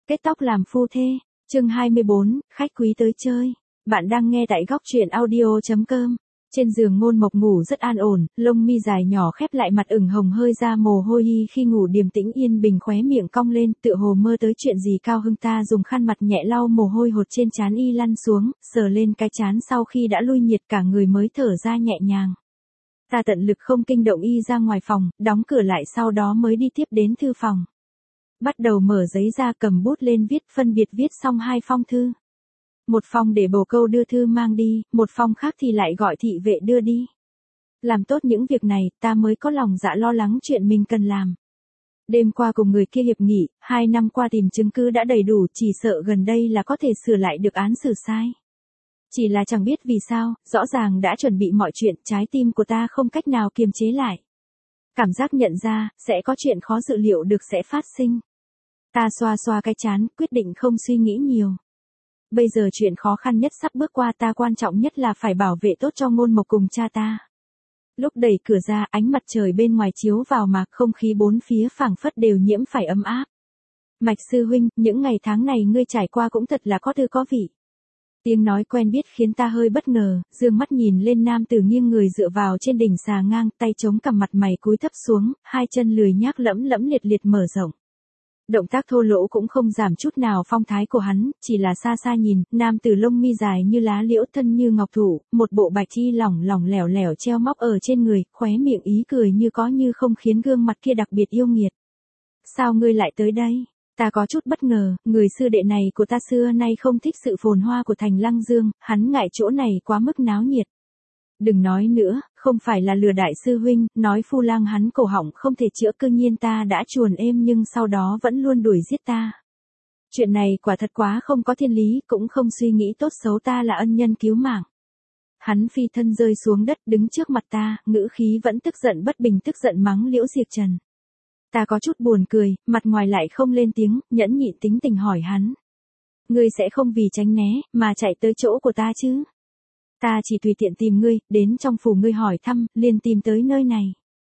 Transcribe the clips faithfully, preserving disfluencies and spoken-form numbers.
Kết tóc làm phu thê, chương hai mươi bốn, khách quý tới chơi. Bạn đang nghe tại góc truyện audio chấm com. Trên giường Ngôn Mộc ngủ rất an ổn, lông mi dài nhỏ khép lại, mặt ửng hồng hơi ra mồ hôi hi, khi ngủ điềm tĩnh yên bình, khóe miệng cong lên, tựa hồ mơ tới chuyện gì cao hưng. Ta dùng khăn mặt nhẹ lau mồ hôi hột trên trán y, lăn xuống, sờ lên cái trán, sau khi đã lui nhiệt cả người mới thở ra nhẹ nhàng. Ta tận lực không kinh động y ra ngoài phòng, đóng cửa lại, sau đó mới đi tiếp đến thư phòng. Bắt đầu mở giấy ra, cầm bút lên viết, phân biệt viết xong hai phong thư. Một phong để bồ câu đưa thư mang đi, một phong khác thì lại gọi thị vệ đưa đi. Làm tốt những việc này, ta mới có lòng dạ lo lắng chuyện mình cần làm. Đêm qua cùng người kia hiệp nghị, hai năm qua tìm chứng cứ đã đầy đủ, chỉ sợ gần đây là có thể sửa lại được án xử sai. Chỉ là chẳng biết vì sao, rõ ràng đã chuẩn bị mọi chuyện, trái tim của ta không cách nào kiềm chế lại. Cảm giác nhận ra, sẽ có chuyện khó dự liệu được sẽ phát sinh. Ta xoa xoa cái trán, quyết định không suy nghĩ nhiều. Bây giờ chuyện khó khăn nhất sắp bước qua, ta quan trọng nhất là phải bảo vệ tốt cho Ngôn Mộc cùng cha ta. Lúc đẩy cửa ra, ánh mặt trời bên ngoài chiếu vào mà không khí bốn phía phảng phất đều nhiễm phải ấm áp. Mạch sư huynh, những ngày tháng này ngươi trải qua cũng thật là có tư có vị. Tiếng nói quen biết khiến ta hơi bất ngờ, dương mắt nhìn lên nam tử nghiêng người dựa vào trên đỉnh xà ngang, tay chống cằm, mặt mày cúi thấp xuống, hai chân lười nhác lẫm lẫm liệt liệt mở rộng. Động tác thô lỗ cũng không giảm chút nào phong thái của hắn, chỉ là xa xa nhìn, nam tử lông mi dài như lá liễu, thân như ngọc thụ, một bộ bạch y lỏng lỏng lẻo lẻo treo móc ở trên người, khóe miệng ý cười như có như không, khiến gương mặt kia đặc biệt yêu nghiệt. Sao ngươi lại tới đây? Ta có chút bất ngờ, người sư đệ này của ta xưa nay không thích sự phồn hoa của thành Lăng Dương, hắn ngại chỗ này quá mức náo nhiệt. Đừng nói nữa, không phải là lừa đại sư huynh, nói Phu Lang hắn cổ họng không thể chữa, cư nhiên ta đã chuồn êm nhưng sau đó vẫn luôn đuổi giết ta. Chuyện này quả thật quá không có thiên lý, cũng không suy nghĩ tốt xấu ta là ân nhân cứu mạng. Hắn phi thân rơi xuống đất, đứng trước mặt ta, ngữ khí vẫn tức giận bất bình, tức giận mắng Liễu Diệp Trần. Ta có chút buồn cười, mặt ngoài lại không lên tiếng, nhẫn nhịn tính tình hỏi hắn. Ngươi sẽ không vì tránh né, mà chạy tới chỗ của ta chứ? Ta chỉ tùy tiện tìm ngươi, đến trong phủ ngươi hỏi thăm, liền tìm tới nơi này.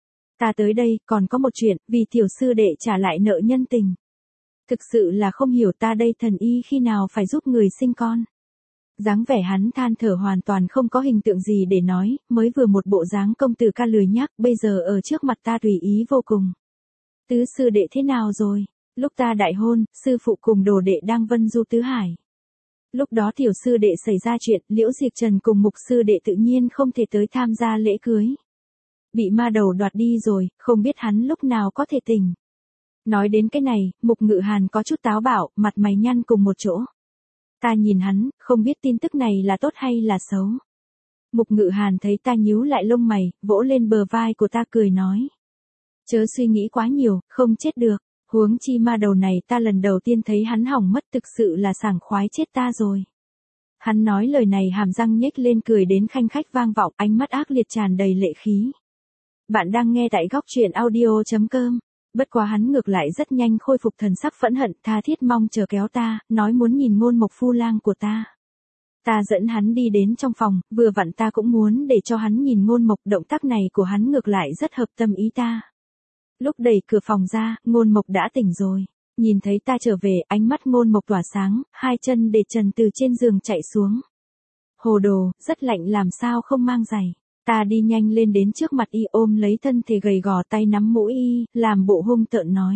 Ta tới đây, còn có một chuyện, vì tiểu sư đệ trả lại nợ nhân tình. Thực sự là không hiểu, ta đây thần y khi nào phải giúp người sinh con. Dáng vẻ hắn than thở, hoàn toàn không có hình tượng gì để nói, mới vừa một bộ dáng công tử ca lười nhác, bây giờ ở trước mặt ta tùy ý vô cùng. Tứ sư đệ thế nào rồi? Lúc ta đại hôn, sư phụ cùng đồ đệ đang vân du tứ hải. Lúc đó tiểu sư đệ xảy ra chuyện, Liễu Diệp Trần cùng mục sư đệ tự nhiên không thể tới tham gia lễ cưới. Bị ma đầu đoạt đi rồi, không biết hắn lúc nào có thể tỉnh. Nói đến cái này, Mục Ngự Hàn có chút táo bạo, mặt mày nhăn cùng một chỗ. Ta nhìn hắn, không biết tin tức này là tốt hay là xấu. Mục Ngự Hàn thấy ta nhíu lại lông mày, vỗ lên bờ vai của ta cười nói. Chớ suy nghĩ quá nhiều, không chết được. Huống chi ma đầu này ta lần đầu tiên thấy hắn hỏng mất, thực sự là sảng khoái chết ta rồi. Hắn nói lời này hàm răng nhếch lên, cười đến khanh khách vang vọng, ánh mắt ác liệt tràn đầy lệ khí. Bạn đang nghe tại góc truyện audio chấm com. Bất quá hắn ngược lại rất nhanh khôi phục thần sắc phẫn hận, tha thiết mong chờ kéo ta, nói muốn nhìn Ngôn Mộc Phu Lang của ta. Ta dẫn hắn đi đến trong phòng, vừa vặn ta cũng muốn để cho hắn nhìn Ngôn Mộc, động tác này của hắn ngược lại rất hợp tâm ý ta. Lúc đẩy cửa phòng ra, Ngôn Mộc đã tỉnh rồi. Nhìn thấy ta trở về, ánh mắt Ngôn Mộc tỏa sáng, hai chân để trần từ trên giường chạy xuống. Hồ đồ, rất lạnh làm sao không mang giày. Ta đi nhanh lên đến trước mặt y, ôm lấy thân thể gầy gò, tay nắm mũi y, làm bộ hung tợn nói.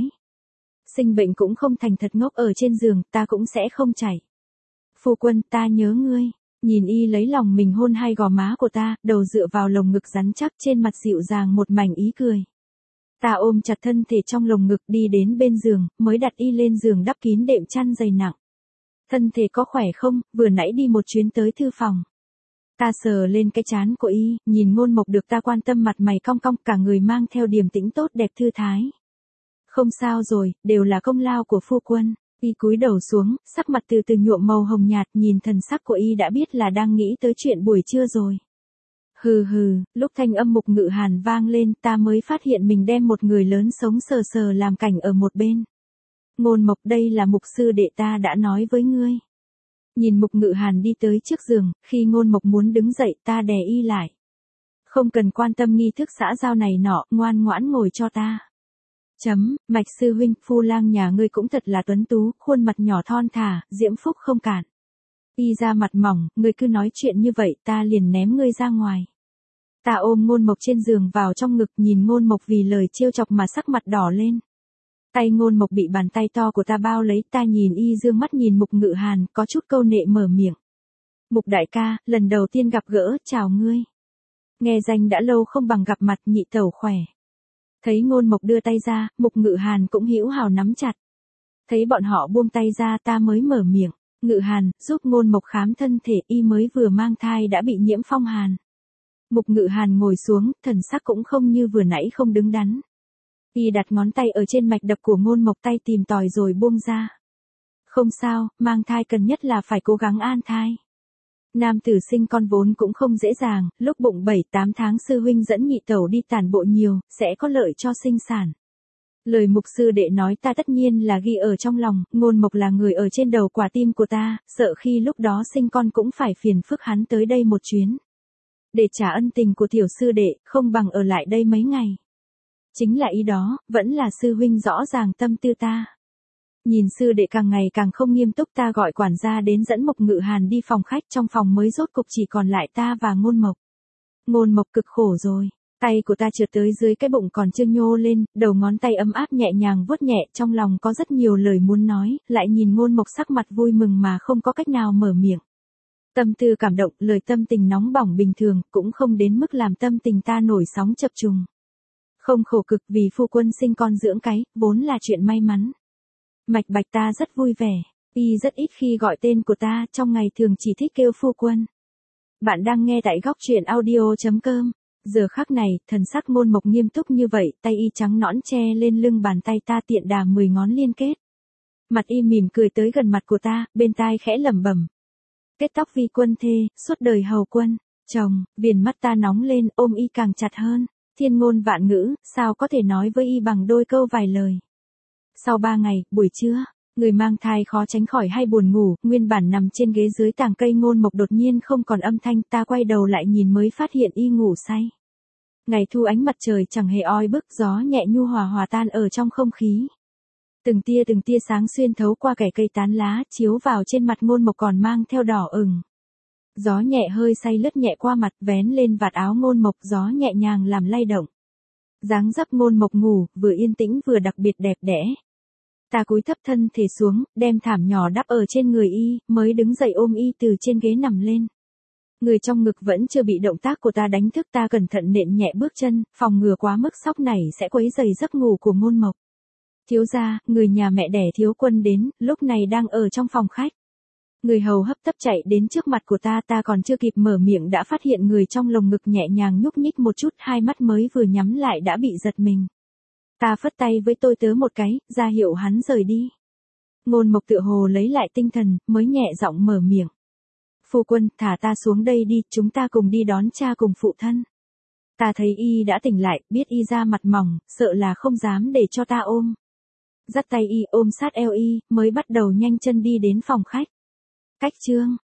Sinh bệnh cũng không thành thật ngốc ở trên giường, ta cũng sẽ không chảy. Phu quân, ta nhớ ngươi. Nhìn y lấy lòng mình hôn hai gò má của ta, đầu dựa vào lồng ngực rắn chắc, trên mặt dịu dàng một mảnh ý cười. Ta ôm chặt thân thể trong lồng ngực, đi đến bên giường, mới đặt y lên giường, đắp kín đệm chăn dày nặng. Thân thể có khỏe không, vừa nãy đi một chuyến tới thư phòng. Ta sờ lên cái trán của y, nhìn Ngôn Mộc được ta quan tâm, mặt mày cong cong, cả người mang theo điềm tĩnh tốt đẹp thư thái. Không sao rồi, đều là công lao của phu quân. Y cúi đầu xuống, sắc mặt từ từ nhuộm màu hồng nhạt, nhìn thần sắc của y đã biết là đang nghĩ tới chuyện buổi trưa rồi. Hừ hừ, lúc thanh âm Mục Ngự Hàn vang lên, ta mới phát hiện mình đem một người lớn sống sờ sờ làm cảnh ở một bên. Ngôn Mộc, đây là Mục sư đệ ta đã nói với ngươi. Nhìn Mục Ngự Hàn đi tới trước giường, khi Ngôn Mộc muốn đứng dậy, ta đè y lại. Không cần quan tâm nghi thức xã giao này nọ, ngoan ngoãn ngồi cho ta. Chấm, Mạch sư huynh, phu lang nhà ngươi cũng thật là tuấn tú, khuôn mặt nhỏ thon thả, diễm phúc không cạn. Y ra mặt mỏng, ngươi cứ nói chuyện như vậy ta liền ném ngươi ra ngoài. Ta ôm Ngôn Mộc trên giường vào trong ngực, nhìn Ngôn Mộc vì lời trêu chọc mà sắc mặt đỏ lên. Tay Ngôn Mộc bị bàn tay to của ta bao lấy, ta nhìn y dương mắt nhìn Mục Ngự Hàn, có chút câu nệ mở miệng. Mục đại ca, lần đầu tiên gặp gỡ, chào ngươi. Nghe danh đã lâu không bằng gặp mặt, nhị tẩu khỏe. Thấy Ngôn Mộc đưa tay ra, Mục Ngự Hàn cũng hữu hào nắm chặt. Thấy bọn họ buông tay ra ta mới mở miệng. Ngự Hàn, giúp Ngôn Mộc khám thân thể, y mới vừa mang thai đã bị nhiễm phong hàn. Mục Ngự Hàn ngồi xuống, thần sắc cũng không như vừa nãy không đứng đắn. Y đặt ngón tay ở trên mạch đập của Ngôn Mộc, tay tìm tòi rồi buông ra. Không sao, mang thai cần nhất là phải cố gắng an thai. Nam tử sinh con vốn cũng không dễ dàng, lúc bụng bảy tám tháng sư huynh dẫn nhị tẩu đi tản bộ nhiều, sẽ có lợi cho sinh sản. Lời mục sư đệ nói ta tất nhiên là ghi ở trong lòng, Ngôn Mộc là người ở trên đầu quả tim của ta, sợ khi lúc đó sinh con cũng phải phiền phức hắn tới đây một chuyến. Để trả ân tình của tiểu sư đệ, không bằng ở lại đây mấy ngày. Chính là ý đó, vẫn là sư huynh rõ ràng tâm tư ta. Nhìn sư đệ càng ngày càng không nghiêm túc, ta gọi quản gia đến dẫn Mục Ngự Hàn đi phòng khách, trong phòng mới rốt cục chỉ còn lại ta và Ngôn Mộc. Ngôn Mộc cực khổ rồi, tay của ta trượt tới dưới cái bụng còn chưa nhô lên, đầu ngón tay ấm áp nhẹ nhàng vuốt nhẹ, trong lòng có rất nhiều lời muốn nói, lại nhìn Ngôn Mộc sắc mặt vui mừng mà không có cách nào mở miệng. Tâm tư cảm động, lời tâm tình nóng bỏng bình thường, cũng không đến mức làm tâm tình ta nổi sóng chập trùng. Không khổ cực vì phu quân sinh con dưỡng cái, vốn là chuyện may mắn. Mạch Bạch ta rất vui vẻ, y rất ít khi gọi tên của ta, trong ngày thường chỉ thích kêu phu quân. Bạn đang nghe tại góc truyện audio chấm com. Giờ khắc này, thần sắc Ngôn Mộc nghiêm túc như vậy, tay y trắng nõn che lên lưng bàn tay ta tiện đà mười ngón liên kết. Mặt y mỉm cười tới gần mặt của ta, bên tai khẽ lẩm bẩm. Kết tóc vi quân thê, suốt đời hầu quân. Chồng, viền mắt ta nóng lên, ôm y càng chặt hơn. Thiên ngôn vạn ngữ, sao có thể nói với y bằng đôi câu vài lời. Sau ba ngày, buổi trưa, người mang thai khó tránh khỏi hay buồn ngủ, nguyên bản nằm trên ghế dưới tàng cây Ngôn Mộc đột nhiên không còn âm thanh, ta quay đầu lại nhìn mới phát hiện y ngủ say. Ngày thu ánh mặt trời chẳng hề oi bức, gió nhẹ nhu hòa hòa tan ở trong không khí. Từng tia từng tia sáng xuyên thấu qua kẽ cây tán lá, chiếu vào trên mặt Ngôn Mộc còn mang theo đỏ ửng. Gió nhẹ hơi say lướt nhẹ qua mặt, vén lên vạt áo Ngôn Mộc, gió nhẹ nhàng làm lay động. Dáng dấp Ngôn Mộc ngủ, vừa yên tĩnh vừa đặc biệt đẹp đẽ. Ta cúi thấp thân thể xuống, đem thảm nhỏ đắp ở trên người y, mới đứng dậy ôm y từ trên ghế nằm lên. Người trong ngực vẫn chưa bị động tác của ta đánh thức, ta cẩn thận nện nhẹ bước chân, phòng ngừa quá mức sóc nảy sẽ quấy rầy giấc ngủ của Ngôn Mộc. Thiếu gia, người nhà mẹ đẻ Thiếu Quân đến, lúc này đang ở trong phòng khách. Người hầu hấp tấp chạy đến trước mặt của ta, ta còn chưa kịp mở miệng đã phát hiện người trong lồng ngực nhẹ nhàng nhúc nhích một chút, hai mắt mới vừa nhắm lại đã bị giật mình. Ta phất tay với tôi tớ một cái, ra hiệu hắn rời đi. Ngôn Mộc tựa hồ lấy lại tinh thần, mới nhẹ giọng mở miệng. Phu quân, thả ta xuống đây đi, chúng ta cùng đi đón cha cùng phụ thân. Ta thấy y đã tỉnh lại, biết y da mặt mỏng, sợ là không dám để cho ta ôm. Dắt tay y ôm sát eo y, mới bắt đầu nhanh chân đi đến phòng khách. Cách chương